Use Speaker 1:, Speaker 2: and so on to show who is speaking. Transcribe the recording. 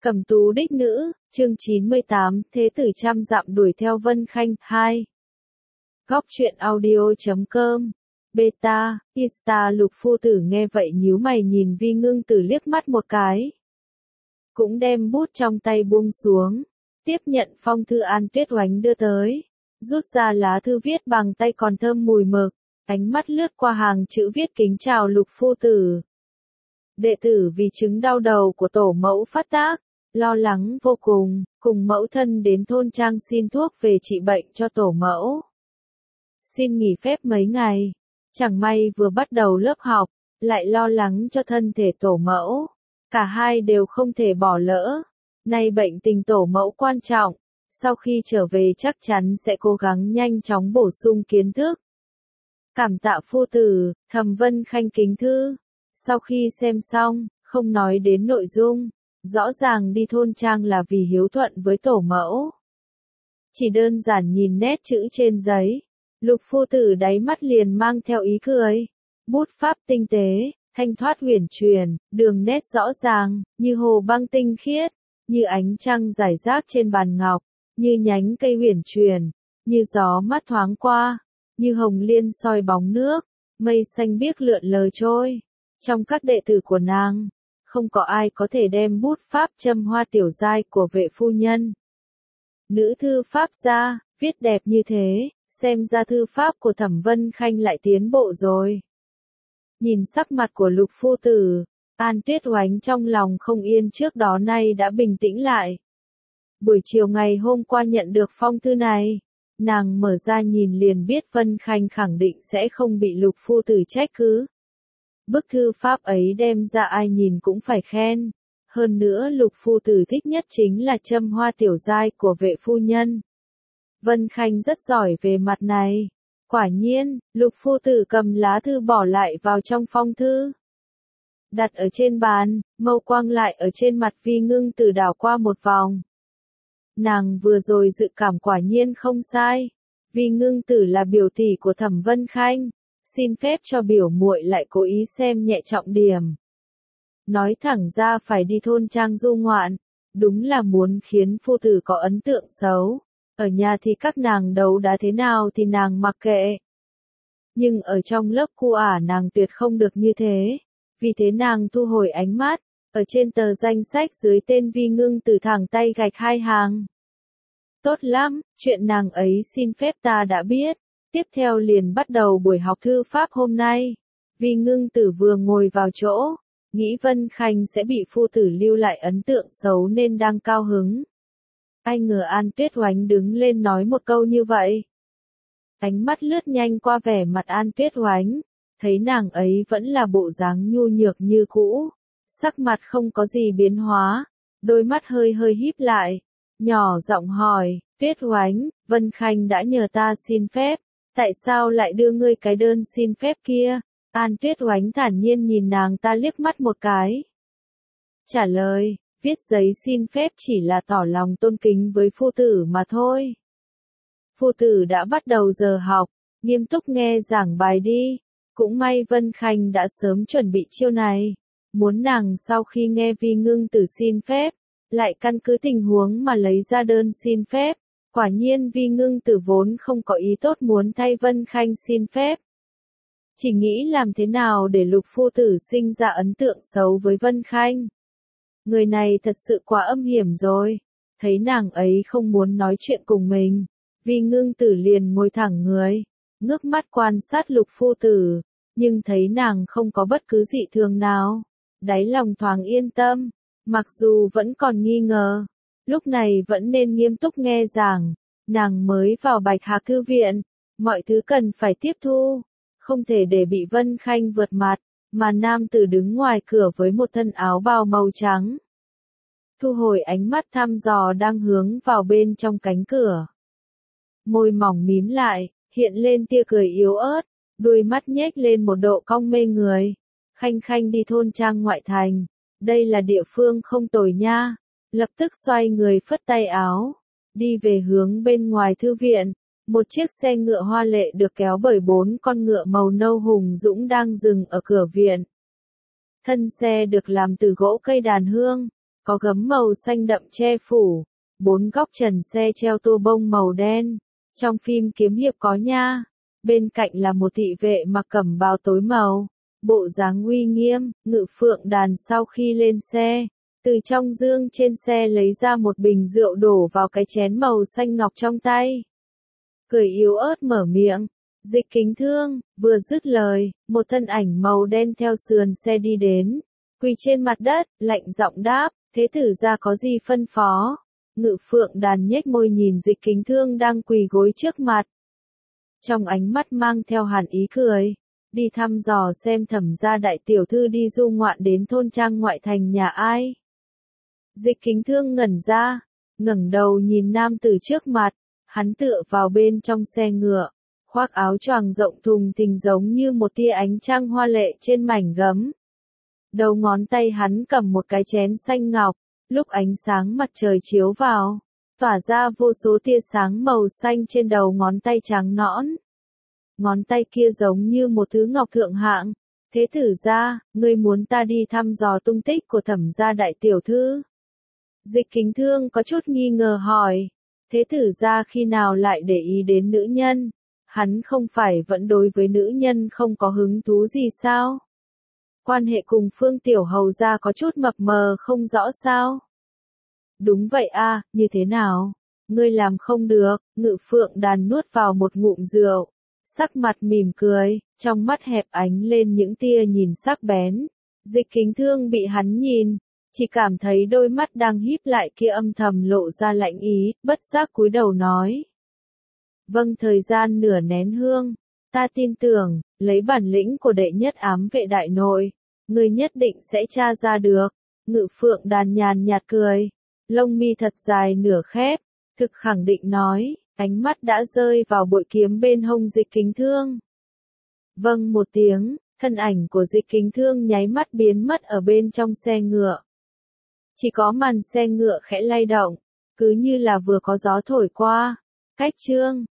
Speaker 1: Cẩm tú đích nữ, chương 98, Thế tử trăm dặm đuổi theo Vân Khanh, 2. Góc truyện audio.com. Beta, Insta Lục phu tử nghe vậy nhíu mày nhìn Vi Ngưng Tử liếc mắt một cái. Cũng đem bút trong tay buông xuống, tiếp nhận phong thư An Tuyết Oánh đưa tới, rút ra lá thư viết bằng tay còn thơm mùi mực, ánh mắt lướt qua hàng chữ viết kính chào Lục phu tử. Đệ tử vì chứng đau đầu của tổ mẫu phát tác, lo lắng vô cùng, cùng mẫu thân đến thôn trang xin thuốc về trị bệnh cho tổ mẫu. Xin nghỉ phép mấy ngày, chẳng may vừa bắt đầu lớp học, lại lo lắng cho thân thể tổ mẫu. Cả hai đều không thể bỏ lỡ. Nay bệnh tình tổ mẫu quan trọng, sau khi trở về chắc chắn sẽ cố gắng nhanh chóng bổ sung kiến thức. Cảm tạ phu tử, Thẩm Vân Khanh kính thư. Sau khi xem xong, không nói đến nội dung, rõ ràng đi thôn trang là vì hiếu thuận với tổ mẫu. Chỉ đơn giản nhìn nét chữ trên giấy, Lục phu tử đáy mắt liền mang theo ý cười. Bút pháp tinh tế, thanh thoát huyền truyền, đường nét rõ ràng, như hồ băng tinh khiết, như ánh trăng rải rác trên bàn ngọc, như nhánh cây huyền truyền, như gió mát thoáng qua, như hồng liên soi bóng nước, mây xanh biếc lượn lờ trôi. Trong các đệ tử của nàng, không có ai có thể đem bút pháp châm hoa tiểu giai của vệ phu nhân. Nữ thư pháp gia, viết đẹp như thế, xem ra thư pháp của Thẩm Vân Khanh lại tiến bộ rồi. Nhìn sắc mặt của Lục phu tử, An Tuyết Oánh trong lòng không yên trước đó nay đã bình tĩnh lại. Buổi chiều ngày hôm qua nhận được phong thư này, nàng mở ra nhìn liền biết Vân Khanh khẳng định sẽ không bị Lục phu tử trách cứ. Bức thư pháp ấy đem ra ai nhìn cũng phải khen. Hơn nữa Lục phu tử thích nhất chính là châm hoa tiểu giai của vệ phu nhân. Vân Khanh rất giỏi về mặt này. Quả nhiên, Lục phu tử cầm lá thư bỏ lại vào trong phong thư. Đặt ở trên bàn, mâu quang lại ở trên mặt Vi Ngưng Tử đảo qua một vòng. Nàng vừa rồi dự cảm quả nhiên không sai. Vi Ngưng Tử là biểu tỷ của Thẩm Vân Khanh. Xin phép cho biểu muội lại cố ý xem nhẹ trọng điểm. Nói thẳng ra phải đi thôn trang du ngoạn, đúng là muốn khiến phu tử có ấn tượng xấu. Ở nhà thì các nàng đấu đá thế nào thì nàng mặc kệ. Nhưng ở trong lớp cu ả nàng tuyệt không được như thế. Vì thế nàng thu hồi ánh mắt, ở trên tờ danh sách dưới tên Vi Ngưng Tử thẳng tay gạch 2 hàng. Tốt lắm, chuyện nàng ấy xin phép ta đã biết. Tiếp theo liền bắt đầu buổi học thư pháp hôm nay. Vi Ngưng Tử vừa ngồi vào chỗ, nghĩ Vân Khanh sẽ bị phu tử lưu lại ấn tượng xấu nên đang cao hứng. Ai ngờ An Tuyết Oánh đứng lên nói một câu như vậy. Ánh mắt lướt nhanh qua vẻ mặt An Tuyết Oánh, thấy nàng ấy vẫn là bộ dáng nhu nhược như cũ, sắc mặt không có gì biến hóa, đôi mắt hơi hơi híp lại, nhỏ giọng hỏi, Tuyết Oánh, Vân Khanh đã nhờ ta xin phép, tại sao lại đưa ngươi cái đơn xin phép kia? An Tuyết Oánh thản nhiên nhìn nàng ta liếc mắt một cái. Trả lời, viết giấy xin phép chỉ là tỏ lòng tôn kính với phu tử mà thôi. Phu tử đã bắt đầu giờ học, nghiêm túc nghe giảng bài đi. Cũng may Vân Khanh đã sớm chuẩn bị chiêu này. Muốn nàng sau khi nghe Vi Ngưng Tử xin phép, lại căn cứ tình huống mà lấy ra đơn xin phép. Quả nhiên Vi Ngưng Tử vốn không có ý tốt muốn thay Vân Khanh xin phép. Chỉ nghĩ làm thế nào để Lục phu tử sinh ra ấn tượng xấu với Vân Khanh. Người này thật sự quá âm hiểm rồi. Thấy nàng ấy không muốn nói chuyện cùng mình, Vi Ngưng Tử liền ngồi thẳng người, ngước mắt quan sát Lục phu tử, nhưng thấy nàng không có bất cứ dị thường nào. Đáy lòng thoáng yên tâm, mặc dù vẫn còn nghi ngờ, lúc này vẫn nên nghiêm túc nghe giảng. Nàng mới vào Bạch Hạc thư viện, mọi thứ cần phải tiếp thu, không thể để bị Vân Khanh vượt mặt, mà nam tử đứng ngoài cửa với một thân áo bào màu trắng. Thu hồi ánh mắt thăm dò đang hướng vào bên trong cánh cửa. Môi mỏng mím lại, hiện lên tia cười yếu ớt, đôi mắt nhếch lên một độ cong mê người. Khanh Khanh đi thôn trang ngoại thành, đây là địa phương không tồi nha. Lập tức xoay người phất tay áo, đi về hướng bên ngoài thư viện. Một chiếc xe ngựa hoa lệ được kéo bởi 4 con ngựa màu nâu hùng dũng đang dừng ở cửa viện. Thân xe được làm từ gỗ cây đàn hương, có gấm màu xanh đậm che phủ, 4 góc trần xe treo tua bông màu đen. Trong phim kiếm hiệp có nha, bên cạnh là một thị vệ mặc cẩm bào tối màu, bộ dáng uy nghiêm. Ngự Phượng Đàn sau khi lên xe, từ trong dương trên xe lấy ra một bình rượu đổ vào cái chén màu xanh ngọc trong tay. Cười yếu ớt mở miệng, Dịch Kính Thương, vừa dứt lời, một thân ảnh màu đen theo sườn xe đi đến, quỳ trên mặt đất, lạnh giọng đáp, thế tử gia có gì phân phó? Ngự Phượng Đàn nhếch môi nhìn Dịch Kính Thương đang quỳ gối trước mặt. Trong ánh mắt mang theo hàn ý cười, đi thăm dò xem Thẩm gia đại tiểu thư đi du ngoạn đến thôn trang ngoại thành nhà ai. Dịch Kính Thương ngẩn ra, ngẩng đầu nhìn nam tử trước mặt, hắn tựa vào bên trong xe ngựa, khoác áo choàng rộng thùng thình giống như một tia ánh trăng hoa lệ trên mảnh gấm. Đầu ngón tay hắn cầm một cái chén xanh ngọc, lúc ánh sáng mặt trời chiếu vào, tỏa ra vô số tia sáng màu xanh trên đầu ngón tay trắng nõn. Ngón tay kia giống như một thứ ngọc thượng hạng. Thế tử gia, ngươi muốn ta đi thăm dò tung tích của Thẩm gia đại tiểu thư? Dịch Kính Thương có chút nghi ngờ hỏi, thế tử gia khi nào lại để ý đến nữ nhân? Hắn không phải vẫn đối với nữ nhân không có hứng thú gì sao? Quan hệ cùng Phương Tiểu Hầu gia có chút mập mờ không rõ sao? Đúng vậy a, như thế nào? Ngươi làm không được. Ngự Phượng Đàn nuốt vào một ngụm rượu, sắc mặt mỉm cười, trong mắt hẹp ánh lên những tia nhìn sắc bén. Dịch Kính Thương bị hắn nhìn, chỉ cảm thấy đôi mắt đang híp lại kia âm thầm lộ ra lạnh ý, bất giác cúi đầu nói. Vâng, thời gian nửa nén hương, ta tin tưởng, lấy bản lĩnh của đệ nhất ám vệ đại nội, ngươi nhất định sẽ tra ra được. Ngự Phượng Đàn nhàn nhạt cười, lông mi thật dài nửa khép, thực khẳng định nói, ánh mắt đã rơi vào bội kiếm bên hông Dịch Kính Thương. Vâng một tiếng, thân ảnh của Dịch Kính Thương nháy mắt biến mất ở bên trong xe ngựa. Chỉ có màn xe ngựa khẽ lay động, cứ như là vừa có gió thổi qua. Cách chương